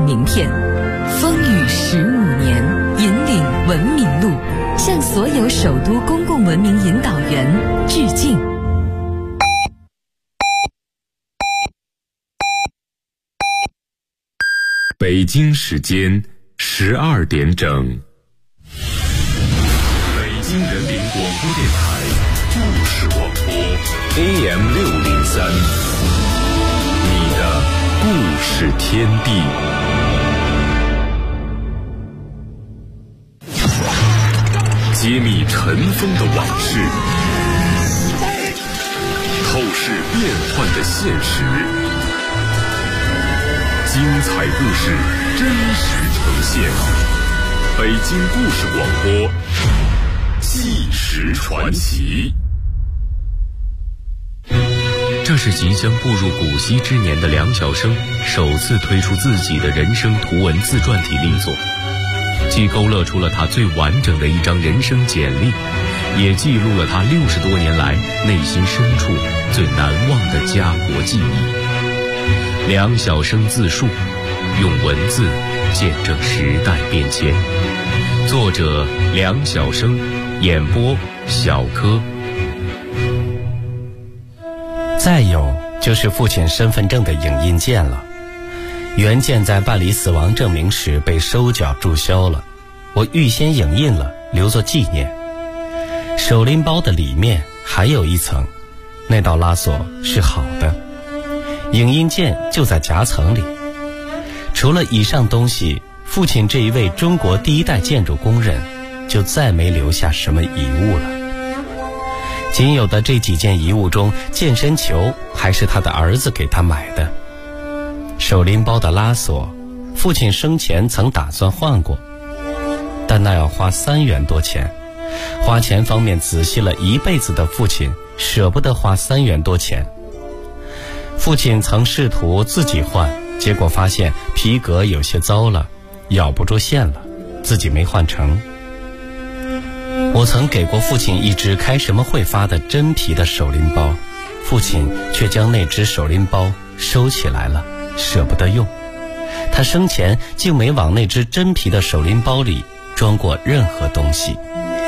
名片。风雨15年，引领文明路，向所有首都公共文明引导员致敬。 北京时间12点整，北京人民广播电台故事广播 AM603， 你的故事天地。揭秘尘封的往事，透视变幻的现实，精彩故事真实呈现。北京故事广播，纪实传奇。 这是即将步入古稀之年的梁晓声首次推出自己的人生图文自传体力作，既勾勒出了他最完整的一张人生简历，也记录了他60多年来内心深处最难忘的家国记忆。梁晓声自述，用文字见证时代变迁。作者梁晓声，演播小柯。 再有就是父亲身份证的影印件了，原件在办理死亡证明时被收缴注销了，我预先影印了，留作纪念。手拎包的里面还有一层，那道拉锁是好的，影印件就在夹层里。除了以上东西，父亲这一位中国第一代建筑工人就再没留下什么遗物了。仅有的这几件遗物中，健身球还是他的儿子给他买的。手拎包的拉锁，父亲生前曾打算换过，但那要花3元多钱。花钱方面仔细了一辈子的父亲，舍不得花3元多钱。父亲曾试图自己换，结果发现皮革有些糟了，咬不住线了，自己没换成。我曾给过父亲一只开什么会发的真皮的手拎包，父亲却将那只手拎包收起来了，舍不得用。他生前就没往那只真皮的手拎包里装过任何东西。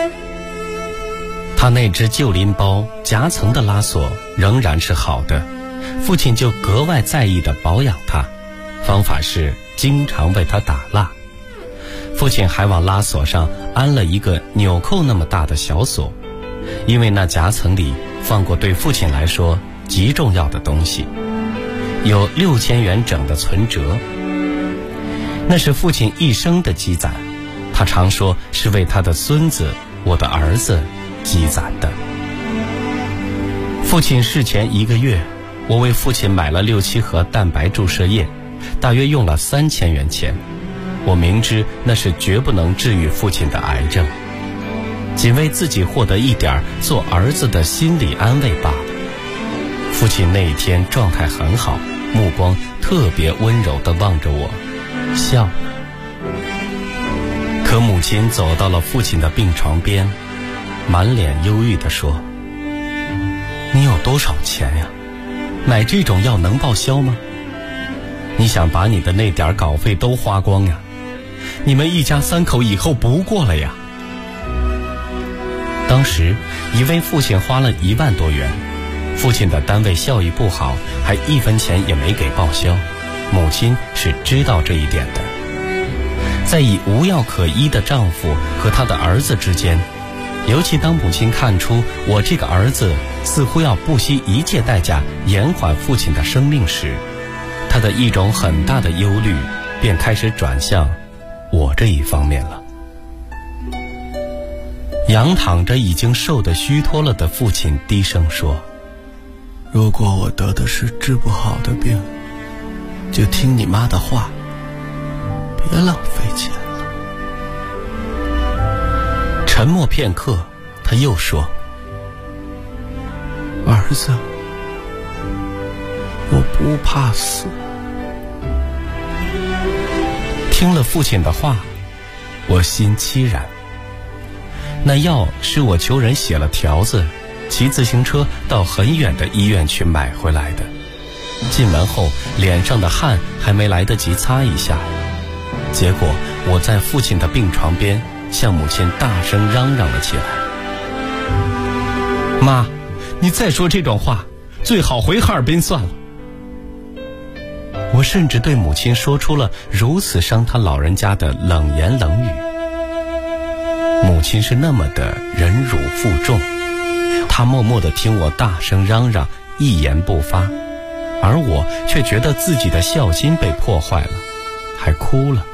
他那只旧拎包夹层的拉锁仍然是好的，父亲就格外在意地保养它，方法是经常为它打蜡。父亲还往拉锁上安了一个纽扣那么大的小锁，因为那夹层里放过对父亲来说极重要的东西，有6000元整的存折。那是父亲一生的积攒，他常说是为他的孙子，我的儿子积攒的。父亲逝前1个月，我为父亲买了6、7盒蛋白注射液，大约用了3000元钱。我明知那是绝不能治愈父亲的癌症，仅为自己获得一点做儿子的心理安慰罢了。父亲那一天状态很好，目光特别温柔地望着我，笑。可母亲走到了父亲的病床边，满脸忧郁地说：“你有多少钱呀？买这种药能报销吗？你想把你的那点稿费都花光呀？你们一家3口以后不过了呀。”当时以为父亲花了1万多元，父亲的单位效益不好，还1分钱也没给报销。母亲是知道这一点的。在以无药可医的丈夫和他的儿子之间，尤其当母亲看出我这个儿子似乎要不惜一切代价延缓父亲的生命时，她的一种很大的忧虑便开始转向我这一方面了。仰躺着已经瘦得虚脱了的父亲低声说：“ 如果我得的是治不好的病，就听你妈的话，别浪费钱了。” 沉默片刻，他又说：“ 儿子，我不怕死。” 听了父亲的话，我心凄然。那药是我求人写了条子，骑自行车到很远的医院去买回来的。进门后，脸上的汗还没来得及擦一下， 结果我在父亲的病床边向母亲大声嚷嚷了起来：妈，你再说这种话，最好回哈尔滨算了。我甚至对母亲说出了如此伤她老人家的冷言冷语。母亲是那么的忍辱负重，她默默地听我大声嚷嚷，一言不发，而我却觉得自己的孝心被破坏了，还哭了。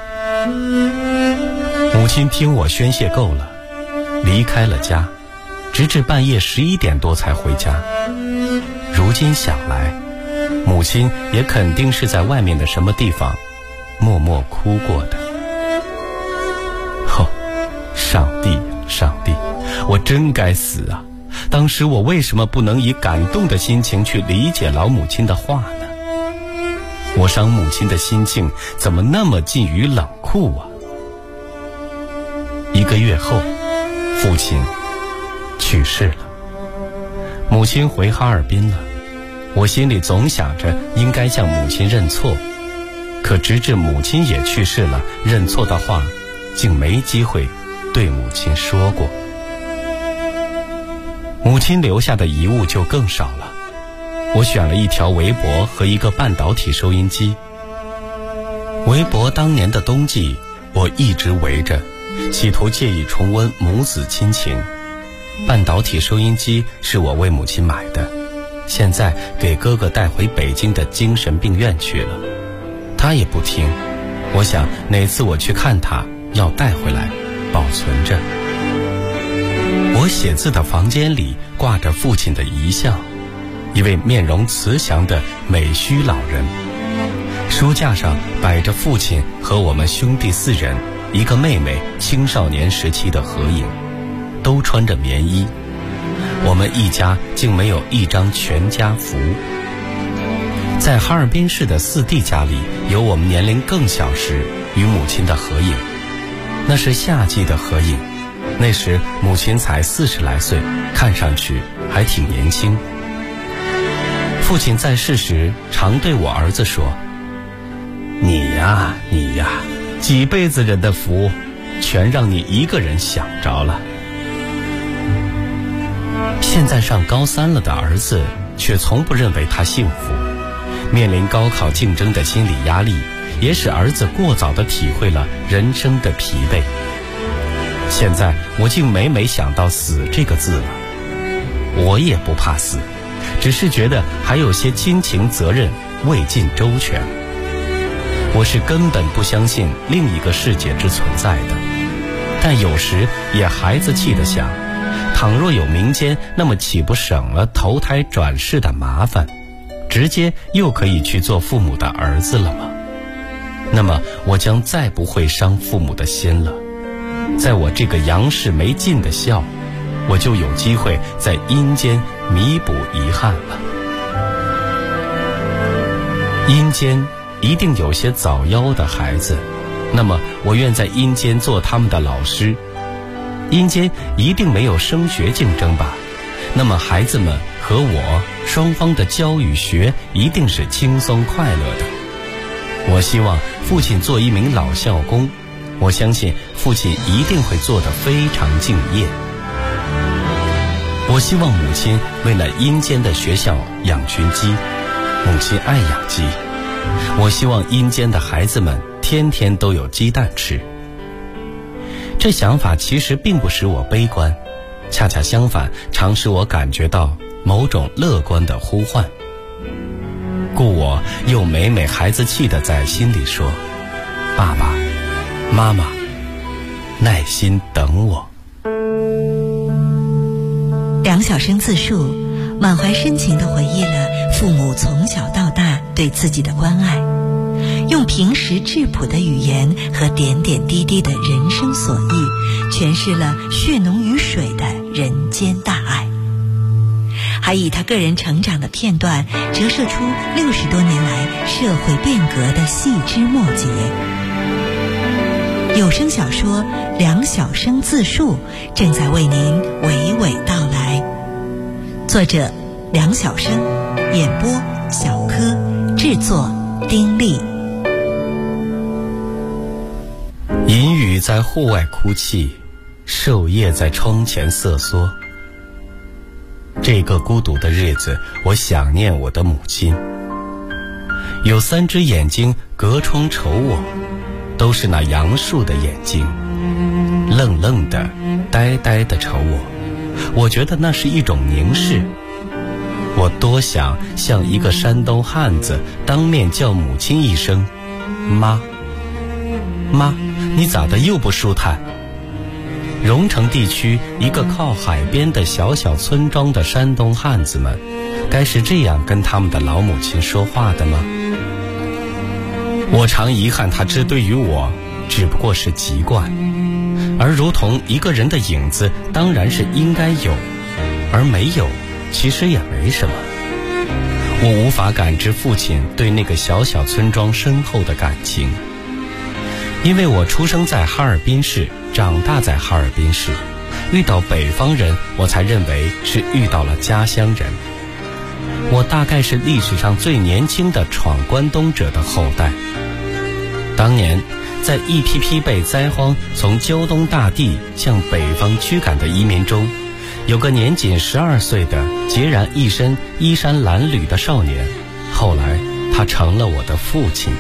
母亲听我宣泄够了，离开了家，直至半夜11点多才回家。如今想来，母亲也肯定是在外面的什么地方默默哭过的。上帝呀，上帝，我真该死啊！当时我为什么不能以感动的心情去理解老母亲的话呢？我伤母亲的心境怎么那么近于冷酷啊？1个月后，父亲去世了，母亲回哈尔滨了。我心里总想着应该向母亲认错，可直至母亲也去世了，认错的话竟没机会对母亲说过。母亲留下的遗物就更少了。我选了一条围脖和一个半导体收音机。围脖当年的冬季，我一直围着，企图借以重温母子亲情。半导体收音机是我为母亲买的，现在给哥哥带回北京的精神病院去了，他也不听。我想哪次我去看他，要带回来保存着。我写字的房间里挂着父亲的遗像，一位面容慈祥的美须老人。书架上摆着父亲和我们兄弟4人，一个妹妹青少年时期的合影，都穿着棉衣。我们一家竟没有一张全家福。在哈尔滨市的4弟家里，有我们年龄更小时与母亲的合影，那是夏季的合影，那时母亲才40来岁，看上去还挺年轻。父亲在世时常对我儿子说：你呀，几辈子人的福全让你一个人享着了。现在上高3了的儿子却从不认为他幸福，面临高考竞争的心理压力，也使儿子过早地体会了人生的疲惫。现在我竟每每想到死这个字了。我也不怕死，只是觉得还有些亲情责任未尽周全。我是根本不相信另一个世界之存在的，但有时也孩子气地想，倘若有民间，那么岂不省了投胎转世的麻烦，直接又可以去做父母的儿子了吗？那么我将再不会伤父母的心了。在我这个阳世没尽的孝，我就有机会在阴间弥补遗憾了。阴间一定有些早夭的孩子，那么我愿在阴间做他们的老师。阴间一定没有升学竞争吧？那么孩子们和我双方的教与学一定是轻松快乐的。我希望父亲做一名老校工，我相信父亲一定会做得非常敬业。我希望母亲为了阴间的学校养群鸡，母亲爱养鸡。我希望阴间的孩子们天天都有鸡蛋吃。这想法其实并不使我悲观，恰恰相反，常使我感觉到某种乐观的呼唤。故我又每每孩子气地在心里说：爸爸妈妈，耐心等我。 梁晓声自述，满怀深情地回忆了父母从小到大对自己的关爱，用平实质朴的语言和点点滴滴的人生所遇，诠释了血浓于水的人间大爱，还以他个人成长的片段折射出60多年来社会变革的细枝末节。有声小说《梁晓声自述》正在为您娓娓道来，作者梁晓声，演播小柯，制作丁力。 在户外哭泣，兽叶在窗前瑟缩。这个孤独的日子，我想念我的母亲。有3只眼睛隔窗瞅我，都是那杨树的眼睛，愣愣的呆呆的瞅我。我觉得那是一种凝视。我多想像一个山东汉子当面叫母亲一声妈。妈，你咋的又不舒坦？荣城地区一个靠海边的小小村庄的山东汉子们，该是这样跟他们的老母亲说话的吗？我常遗憾，他这对于我只不过是籍贯，而如同一个人的影子当然是应该有，而没有其实也没什么。我无法感知父亲对那个小小村庄深厚的感情，因为我出生在哈尔滨市，长大在哈尔滨市，遇到北方人我才认为是遇到了家乡人。我大概是历史上最年轻的闯关东者的后代。当年在一批批被灾荒从胶东大地向北方驱赶的移民中，有个年仅12岁的孑然一身衣衫褴褛的少年，后来他成了我的父亲。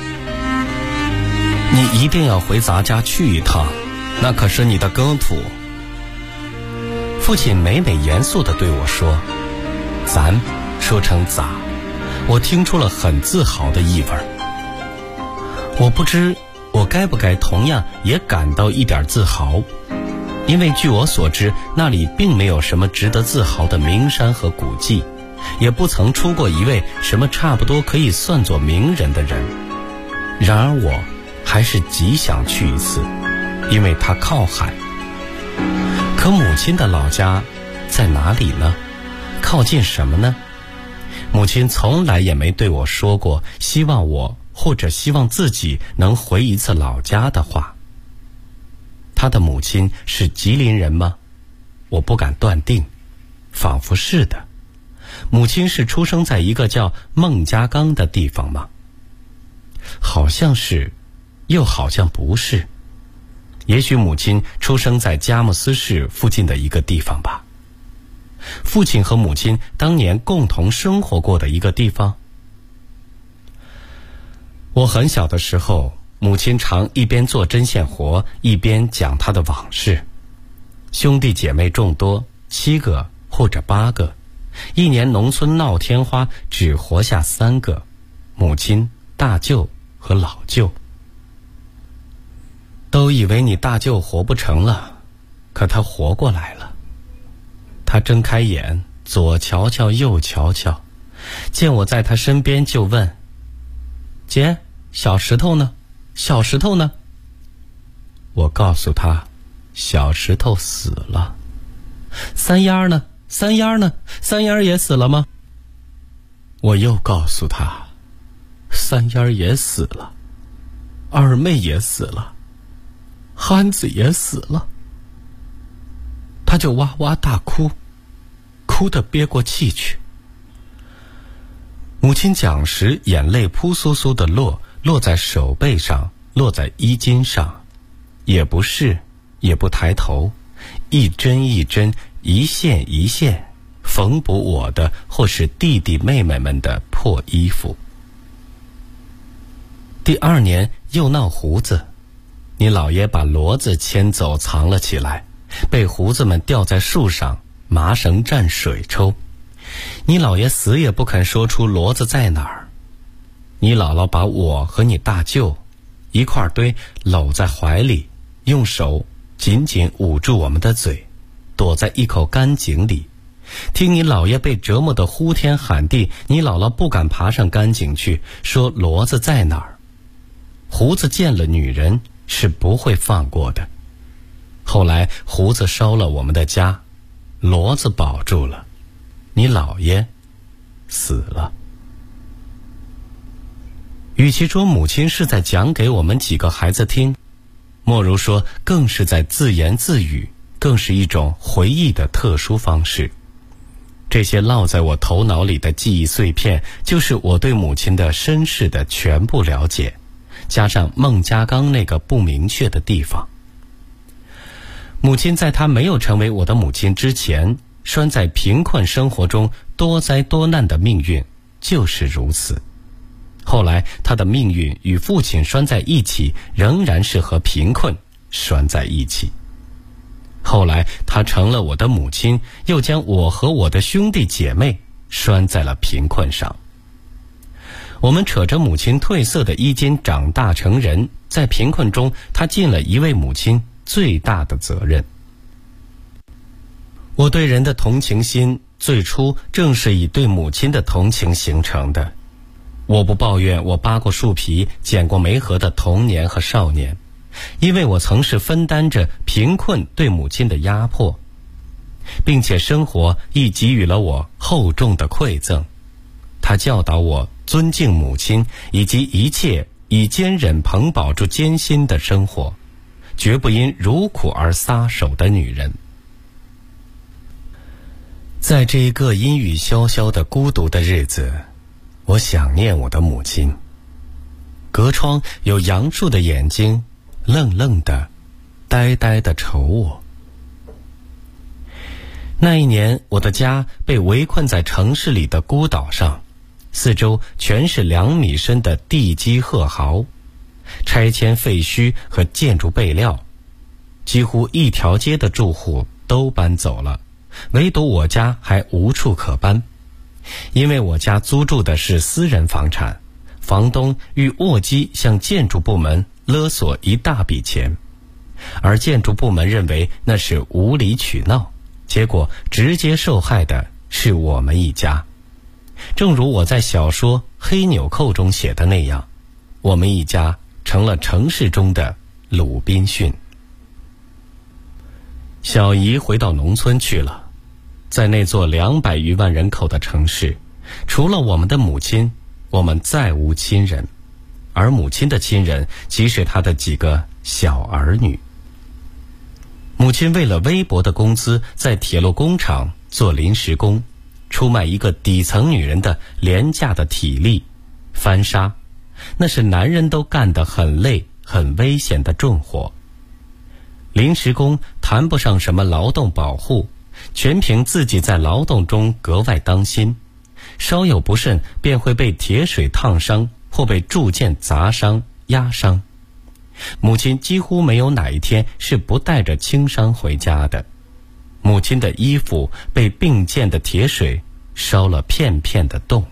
你一定要回咱家去一趟，那可是你的耕土。父亲每每严肃地对我说，咱说成咋，我听出了很自豪的意味。我不知我该不该同样也感到一点自豪，因为据我所知，那里并没有什么值得自豪的名山和古迹，也不曾出过一位什么差不多可以算作名人的人。然而我还是极想去一次，因为它靠海。可母亲的老家在哪里呢？靠近什么呢？母亲从来也没对我说过希望我或者希望自己能回一次老家的话。她的母亲是吉林人吗？我不敢断定，仿佛是的。母亲是出生在一个叫孟家岗的地方吗？好像是，又好像不是。也许母亲出生在佳木斯市附近的一个地方吧。父亲和母亲当年共同生活过的一个地方。我很小的时候，母亲常一边做针线活，一边讲她的往事。兄弟姐妹众多，7个或者8个，一年农村闹天花，只活下3个，母亲、大舅和老舅。都以为你大舅活不成了，可他活过来了。他睁开眼，左瞧瞧右瞧瞧，见我在他身边就问，姐，小石头呢？小石头呢？我告诉他，小石头死了。三丫呢？三丫呢？三丫也死了吗？我又告诉他，三丫也死了，二妹也死了，憨子也死了。他就哇哇大哭，哭得憋过气去。母亲讲时，眼泪扑簌簌地落在手背上，落在衣襟上，也不是，也不抬头，一针一针，一线一线，缝补我的或是弟弟妹妹们的破衣服。第2年又闹胡子，你姥爷把骡子牵走藏了起来，被胡子们吊在树上，麻绳蘸水抽。你姥爷死也不肯说出骡子在哪儿。你姥姥把我和你大舅一块堆搂在怀里，用手紧紧捂住我们的嘴，躲在一口干井里。听你姥爷被折磨得呼天喊地，你姥姥不敢爬上干井去，说骡子在哪儿。胡子见了女人是不会放过的。后来胡子烧了我们的家，骡子保住了，你姥爷死了。与其说母亲是在讲给我们几个孩子听，莫如说更是在自言自语，更是一种回忆的特殊方式。这些烙在我头脑里的记忆碎片，就是我对母亲的身世的全部了解，加上孟家岗那个不明确的地方。 母亲在她没有成为我的母亲之前，拴在贫困生活中多灾多难的命运就是如此。后来她的命运与父亲拴在一起，仍然是和贫困拴在一起。后来她成了我的母亲，又将我和我的兄弟姐妹拴在了贫困上。我们扯着母亲褪色的衣襟长大成人，在贫困中她尽了一位母亲最大的责任。我对人的同情心最初正是以对母亲的同情形成的。我不抱怨我扒过树皮、捡过煤核的童年和少年，因为我曾是分担着贫困对母亲的压迫，并且生活亦给予了我厚重的馈赠。他教导我尊敬母亲，以及一切以坚忍彭保住艰辛的生活，绝不因如苦而撒手的女人。在这一个阴雨潇潇的孤独的日子，我想念我的母亲。隔窗有杨树的眼睛，愣愣的、呆呆的瞅我。那一年，我的家被围困在城市里的孤岛上，四周全是2米深的地基壑壕，拆迁废墟和建筑备料，几乎一条街的住户都搬走了，唯独我家还无处可搬。因为我家租住的是私人房产，房东欲卧机向建筑部门勒索一大笔钱，而建筑部门认为那是无理取闹，结果直接受害的是我们一家。正如我在小说《黑纽扣》中写的那样，我们一家成了城市中的鲁滨逊。小姨回到农村去了，在那座200余万人口的城市，除了我们的母亲，我们再无亲人，而母亲的亲人即是她的几个小儿女。母亲为了微薄的工资，在铁路工厂做临时工，出卖一个底层女人的廉价的体力，翻砂，那是男人都干得很累很危险的重活。临时工谈不上什么劳动保护，全凭自己在劳动中格外当心，稍有不慎便会被铁水烫伤，或被铸剑砸伤压伤。母亲几乎没有哪一天是不带着轻伤回家的。母亲的衣服被并剑的铁水烧了片片的洞。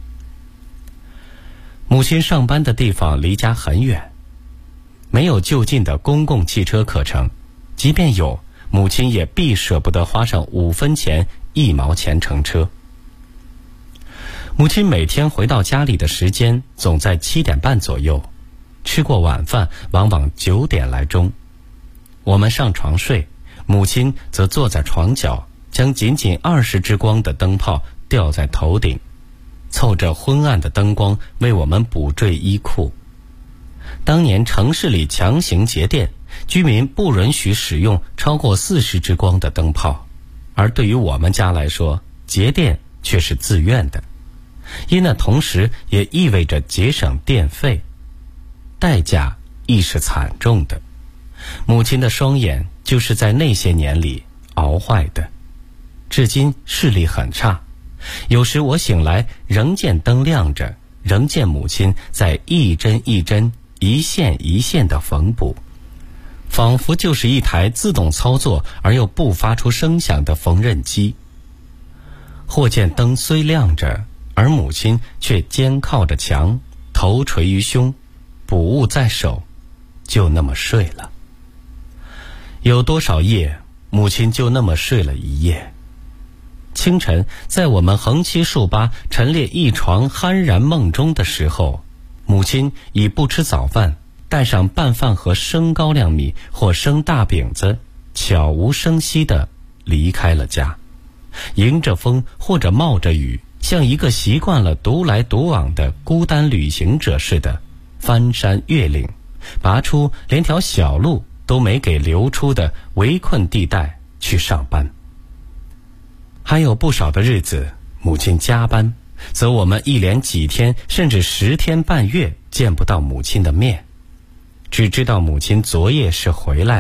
母亲上班的地方离家很远，没有就近的公共汽车可乘，即便有，母亲也必舍不得花上5分钱1毛钱乘车。母亲每天回到家里的时间总在7点半左右，吃过晚饭往往9点来钟。我们上床睡，母亲则坐在床角，将仅仅20支光的灯泡吊在头顶，凑着昏暗的灯光为我们补缀衣裤。当年城市里强行节电，居民不允许使用超过40支光的灯泡，而对于我们家来说，节电却是自愿的，因那同时也意味着节省电费，代价亦是惨重的。母亲的双眼就是在那些年里熬坏的，至今视力很差。有时我醒来，仍见灯亮着，仍见母亲在一针一针、一线一线的缝补，仿佛就是一台自动操作而又不发出声响的缝纫机。或见灯虽亮着，而母亲却肩靠着墙，头垂于胸，补物在手，就那么睡了。有多少夜，母亲就那么睡了一夜。清晨，在我们横七竖八陈列一床酣然梦中的时候，母亲已不吃早饭，带上拌饭和生高粱米或生大饼子，悄无声息地离开了家，迎着风或者冒着雨，像一个习惯了独来独往的孤单旅行者似的，翻山越岭，拔出连条小路都没给留出的围困地带去上班。还有不少的日子，母亲加班，则我们一连几天甚至10天半月见不到母亲的面，只知道母亲昨夜是回来了，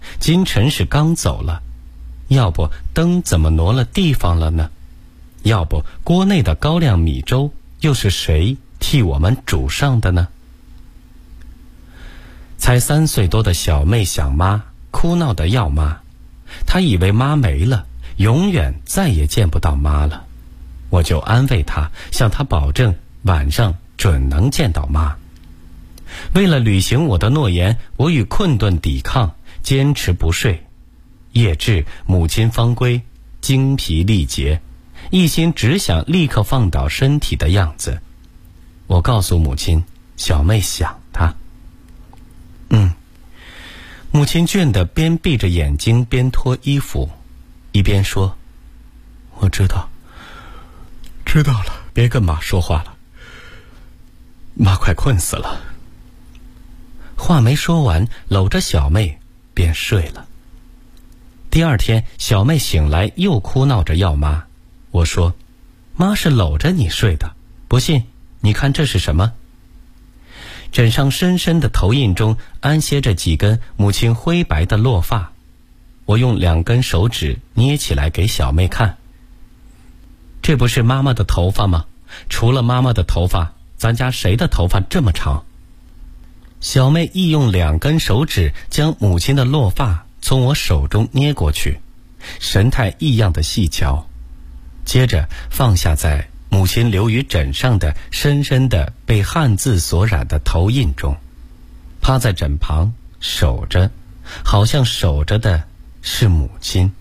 今晨是刚走了，要不灯怎么挪了地方了呢？要不锅内的高粱米粥又是谁替我们煮上的呢？才3岁多的小妹想妈，哭闹的要妈。她以为妈没了，永远再也见不到妈了。我就安慰她，向她保证晚上准能见到妈。为了履行我的诺言，我与困顿抵抗，坚持不睡。夜至，母亲方归，精疲力竭，一心只想立刻放倒身体的样子。我告诉母亲，小妹想她。母亲倦得边闭着眼睛边脱衣服，一边说：“ 我知道了， 别跟妈说话了，妈快困死了。”话没说完，搂着小妹便睡了。第二天，小妹醒来又哭闹着要妈。我说：“妈是搂着你睡的，不信你看这是什么？”枕上深深的头印中安歇着几根母亲灰白的落发，我用2根手指捏起来给小妹看。这不是妈妈的头发吗？除了妈妈的头发，咱家谁的头发这么长？小妹亦用2根手指将母亲的落发从我手中捏过去，神态异样的细瞧，接着放下在母亲留于枕上的深深的被汗渍所染的头印中，趴在枕旁守着，好像守着的是母亲。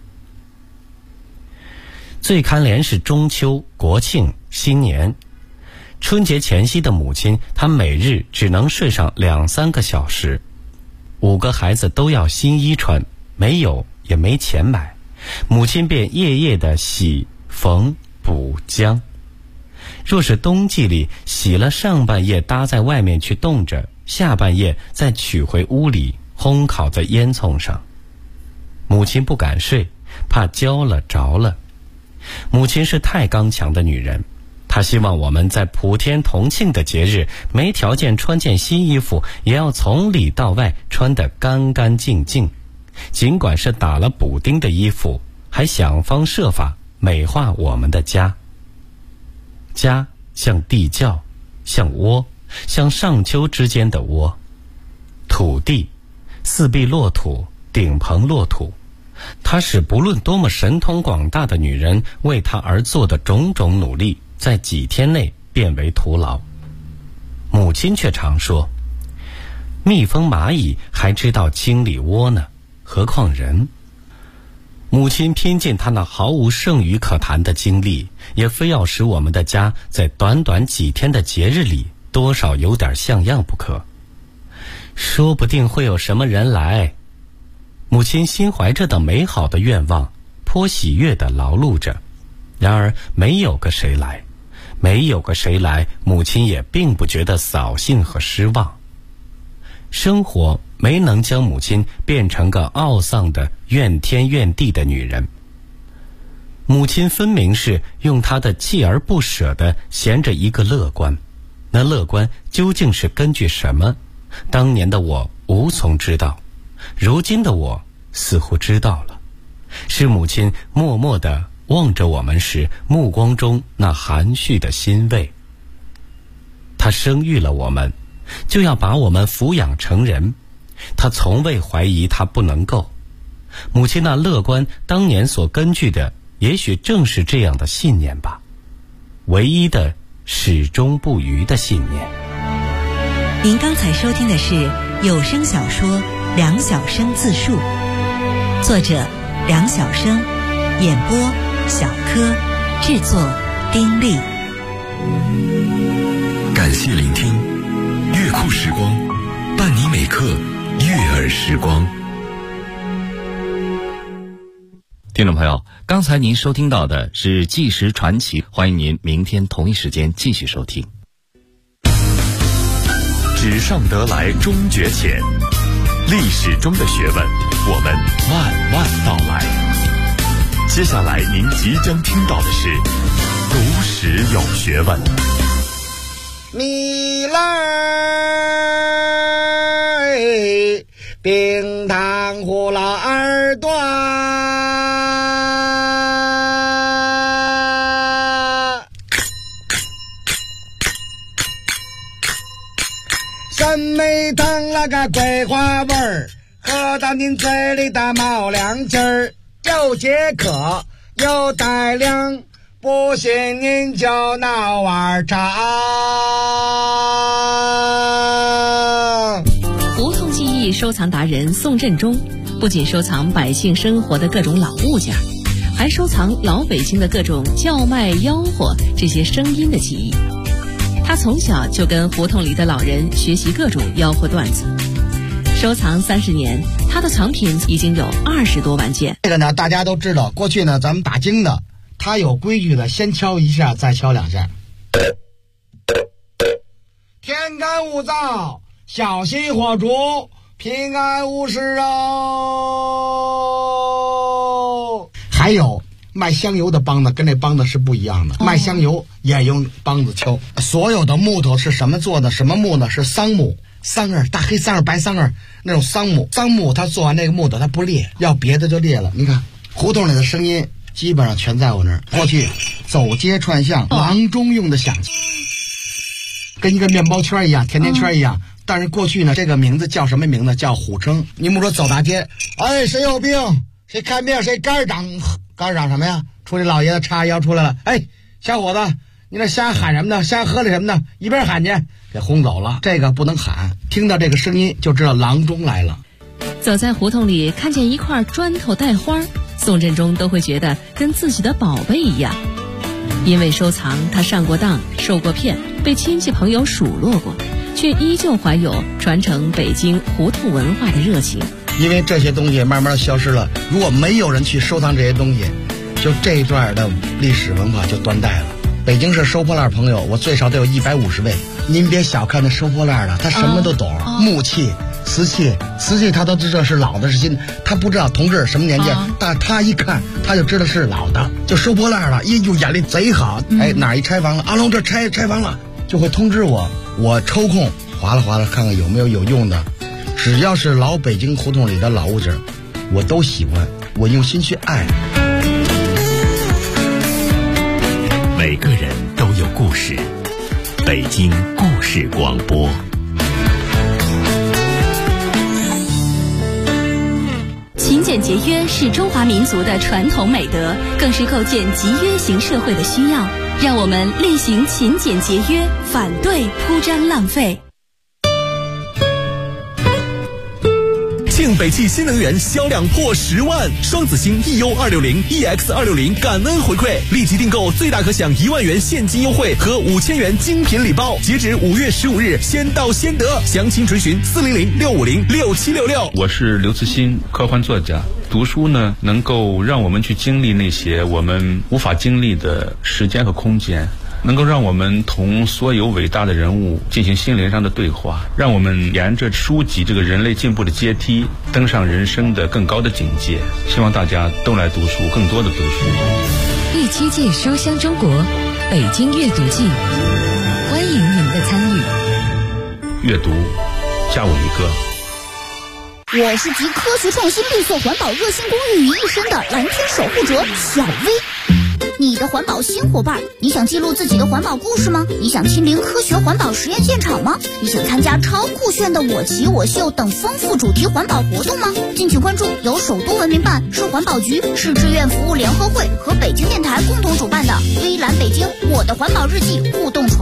最堪怜是中秋、国庆、新年。春节前夕的母亲，她每日只能睡上2-3个小时。5个孩子都要新衣穿，没有也没钱买，母亲便夜夜的洗、缝、补、浆。若是冬季里洗了上半夜搭在外面去冻着，下半夜再取回屋里烘烤在烟囱上。母亲不敢睡，怕焦了着了。母亲是太刚强的女人，她希望我们在普天同庆的节日，没条件穿件新衣服，也要从里到外穿得干干净净，尽管是打了补丁的衣服，还想方设法美化我们的家。家像地窖，像窝，像上秋之间的窝。土地，四壁落土，顶棚落土，它使不论多么神通广大的女人为它而做的种种努力，在几天内变为徒劳。母亲却常说，蜜蜂蚂蚁还知道清理窝呢，何况人。母亲拼尽她那毫无剩余可谈的精力，也非要使我们的家在短短几天的节日里多少有点像样不可。说不定会有什么人来。母亲心怀这等美好的愿望，颇喜悦地劳碌着。然而没有个谁来，母亲也并不觉得扫兴和失望。生活没能将母亲变成个懊丧的怨天怨地的女人。母亲分明是用她的锲而不舍地衔着一个乐观，那乐观究竟是根据什么？当年的我无从知道，如今的我似乎知道了，是母亲默默地望着我们时目光中那含蓄的欣慰。她生育了我们，就要把我们抚养成人，她从未怀疑她不能够。母亲那乐观当年所根据的，也许正是这样的信念吧，唯一的始终不渝的信念。 您刚才收听的是有声小说《梁晓声自述》，作者梁晓声，演播小柯，制作丁力。 感谢聆听，乐库时光，伴你每刻悦耳时光。 听众朋友，刚才您收听到的是纪实传奇，欢迎您明天同一时间继续收听。 纸上得来终觉浅，历史中的学问，我们慢慢道来。接下来您即将听到的是读史有学问。 你来冰糖葫芦耳朵。酸梅汤那个桂花味儿，喝到您嘴里的冒凉劲儿，又解渴又带凉，不信您就闹碗茶。 胡同记忆收藏达人宋振中不仅收藏百姓生活的各种老物件，还收藏老北京的各种叫卖吆喝这些声音的记忆。他从小就跟胡同里的老人学习各种吆喝段子，收藏30年，他的藏品已经有20多万件。 这个呢，大家都知道，过去呢，咱们打更的，他有规矩的，先敲一下，再敲2下。天干物燥，小心火烛，平安无事哦。还有卖香油的梆子跟这梆子是不一样的，卖香油也用梆子敲。所有的木头是什么做的？什么木呢？是桑木，桑儿，大黑桑儿、白桑儿那种桑木。桑木它做完这个木头它不裂，要别的就裂了。你看胡同里的声音基本上全在我那儿。过去走街串巷，郎中用的响器，跟一个面包圈一样，甜甜圈一样。但是过去呢，这个名字叫什么名字？叫虎称。你们说走大街，哎，谁有病？谁看病？谁肝长？肝长什么呀？出去老爷子叉腰出来了，哎，小伙子，你那瞎喊什么呢？瞎喝的什么呢？一边喊去，给轰走了。这个不能喊，听到这个声音就知道郎中来了。 走在胡同里，看见一块砖头带花，宋振中都会觉得跟自己的宝贝一样。因为收藏，他上过当，受过骗，被亲戚朋友数落过，却依旧怀有传承北京胡同文化的热情。 因为这些东西慢慢消失了，如果没有人去收藏这些东西，就这一段的历史文化就断代了。北京市收破烂朋友，我最少得有150位。您别小看那收破烂的，他什么都懂，木器、瓷器他都知道是老的是新的，他不知道同志什么年纪，但他一看他就知道是老的，就收破烂了，哟，眼力贼好。哎，哪一拆房了？阿龙这拆房了，就会通知我，我抽空划拉看看有没有用的。只要是老北京胡同里的老物件，我都喜欢，我用心去爱。 每个人都有故事，北京故事广播。 勤俭节约是中华民族的传统美德，更是构建集约型社会的需要。让我们厉行勤俭节约，反对铺张浪费。 庆北汽新能源销量破10万，双子星 EU260、EX260 感恩回馈，立即订购最大可享1万元现金优惠和5000元精品礼包，截止5月15日，先到先得。详情垂询400-650-6766。 我是刘慈欣，科幻作家。读书呢，能够让我们去经历那些我们无法经历的时间和空间，能够让我们同所有伟大的人物进行心灵上的对话，让我们沿着书籍这个人类进步的阶梯登上人生的更高的境界。希望大家都来读书，更多的读书。 第7届书香中国北京阅读季，欢迎您的参与。 阅读，加我一个。 我是集科学创新、绿色环保、热心公益于一身的蓝天守护者小薇。你的环保新伙伴，你想记录自己的环保故事吗？你想亲临科学环保实验现场吗？你想参加超酷炫的我骑我秀等丰富主题环保活动吗？敬请关注由首都文明办、市环保局、市志愿服务联合会和北京电台共同主办的微蓝北京我的环保日记互动